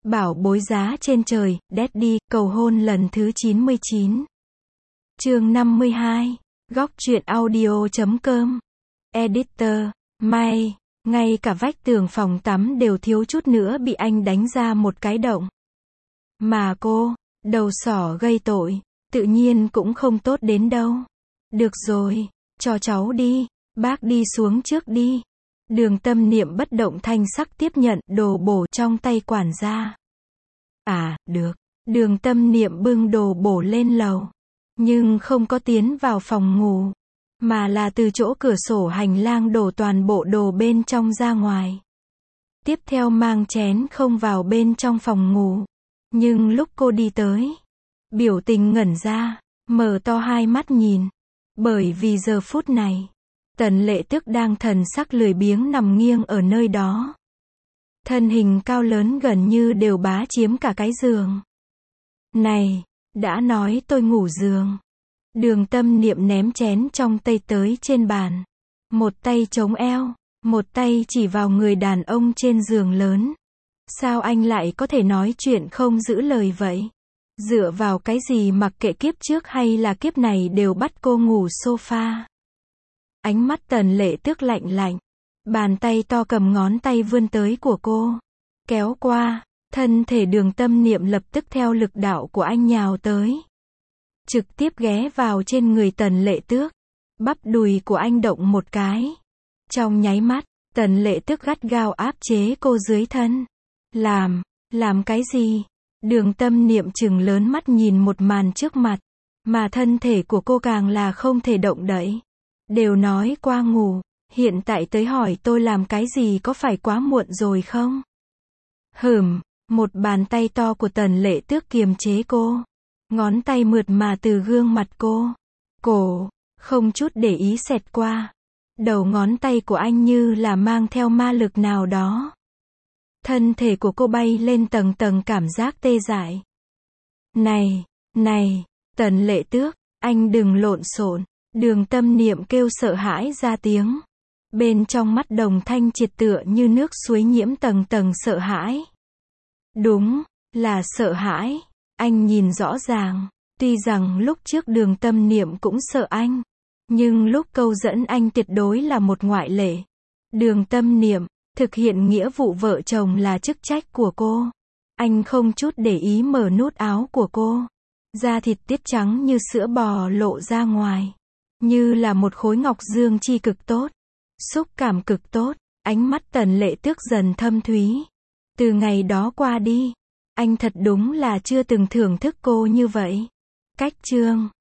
Bảo bối giá trên trời, Daddy, cầu hôn lần thứ 99. Chương 52. Góc truyện audio.com. Editor, May, ngay cả vách tường phòng tắm đều thiếu chút nữa bị anh đánh ra một cái động. Mà cô, đầu sỏ gây tội, tự nhiên cũng không tốt đến đâu. Được rồi, cho cháu đi, bác đi xuống trước đi. Đường Tâm Niệm bất động thanh sắc tiếp nhận đồ bổ trong tay quản gia. À, được. Đường Tâm Niệm bưng đồ bổ lên lầu. Nhưng không có tiến vào phòng ngủ. Mà là từ chỗ cửa sổ hành lang đổ toàn bộ đồ bên trong ra ngoài. Tiếp theo mang chén không vào bên trong phòng ngủ. Nhưng lúc cô đi tới, biểu tình ngẩn ra, mở to hai mắt nhìn. Bởi vì giờ phút này, Tần Lệ Tước đang thần sắc lười biếng nằm nghiêng ở nơi đó. Thân hình cao lớn gần như đều bá chiếm cả cái giường. Này, đã nói tôi ngủ giường. Đường Tâm Niệm ném chén trong tay tới trên bàn. Một tay chống eo, một tay chỉ vào người đàn ông trên giường lớn. Sao anh lại có thể nói chuyện không giữ lời vậy? Dựa vào cái gì mặc kệ kiếp trước hay là kiếp này đều bắt cô ngủ sofa? Ánh mắt Tần Lệ Tước lạnh lạnh. Bàn tay to cầm ngón tay vươn tới của cô. Kéo qua, thân thể Đường Tâm Niệm lập tức theo lực đạo của anh nhào tới. Trực tiếp ghé vào trên người Tần Lệ Tước. Bắp đùi của anh động một cái. Trong nháy mắt, Tần Lệ Tước gắt gao áp chế cô dưới thân. Làm cái gì? Đường Tâm Niệm trừng lớn mắt nhìn một màn trước mặt. Mà thân thể của cô càng là không thể động đậy. Đều nói qua ngủ. Hiện tại tới hỏi tôi làm cái gì có phải quá muộn rồi không? Một bàn tay to của Tần Lệ Tước kiềm chế cô. Ngón tay mượt mà từ gương mặt cô. Cổ, không chút để ý xẹt qua. Đầu ngón tay của anh như là mang theo ma lực nào đó. Thân thể của cô bay lên tầng tầng cảm giác tê dại. Này, Tần Lệ Tước, anh đừng lộn xộn. Đường Tâm Niệm kêu sợ hãi ra tiếng. Bên trong mắt đồng thanh triệt tựa như nước suối nhiễm tầng tầng sợ hãi. Đúng, là sợ hãi. Anh nhìn rõ ràng. Tuy rằng lúc trước Đường Tâm Niệm cũng sợ anh. Nhưng lúc câu dẫn anh tuyệt đối là một ngoại lệ. Đường Tâm Niệm, thực hiện nghĩa vụ vợ chồng là chức trách của cô. Anh không chút để ý mở nút áo của cô. Da thịt tiết trắng như sữa bò lộ ra ngoài. Như là một khối ngọc dương chi cực tốt. Xúc cảm cực tốt. Ánh mắt Tần Lệ Tước dần thâm thúy. Từ ngày đó qua đi, anh thật đúng là chưa từng thưởng thức cô như vậy. Cách chương